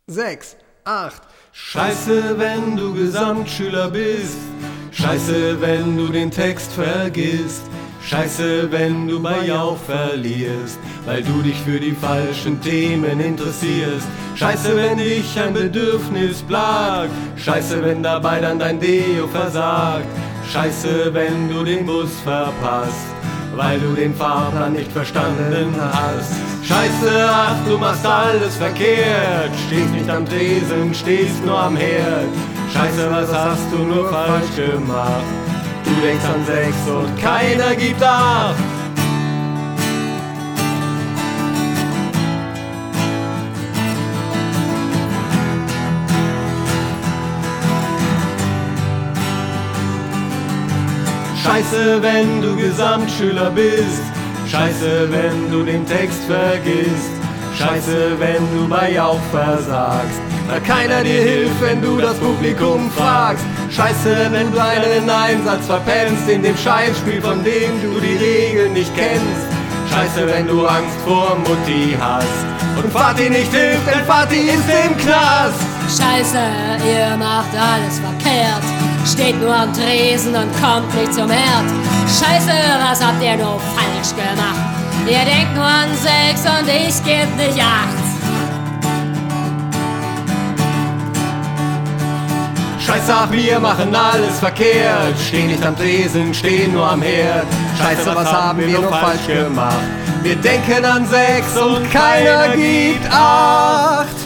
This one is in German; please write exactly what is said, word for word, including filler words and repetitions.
sechs, acht. Scheiße, wenn du Gesamtschüler bist. Scheiße, wenn du den Text vergisst. Scheiße, wenn du bei Jauch verlierst, weil du dich für die falschen Themen interessierst. Scheiße, wenn dich ein Bedürfnis plagt. Scheiße, wenn dabei dann dein Deo versagt. Scheiße, wenn du den Bus verpasst, weil du den Fahrplan nicht verstanden hast. Scheiße, ach, du machst alles verkehrt. Stehst nicht am Tresen, stehst nur am Herd. Scheiße, was hast du nur falsch gemacht? Du denkst an Sex und keiner gibt Acht. Scheiße, wenn du Gesamtschüler bist. Scheiße, wenn du den Text vergisst. Scheiße, wenn du bei Jauch versagst, weil keiner dir hilft, wenn du das Publikum fragst. Scheiße, wenn du einen Einsatz verpennst in dem Scheinspiel, von dem du die Regeln nicht kennst. Scheiße, wenn du Angst vor Mutti hast und Vati nicht hilft, denn Vati ist im Knast. Scheiße, ihr macht alles verkehrt. Steht nur am Tresen und kommt nicht zum Herd. Scheiße, was habt ihr nur falsch gemacht? Ihr denkt nur an Sex und ich geb nicht Acht. Scheiße, ach, wir machen alles verkehrt. Stehen nicht am Tresen, stehen nur am Herd. Scheiße, was haben wir nur falsch gemacht? Wir denken an Sex und keiner gibt Acht.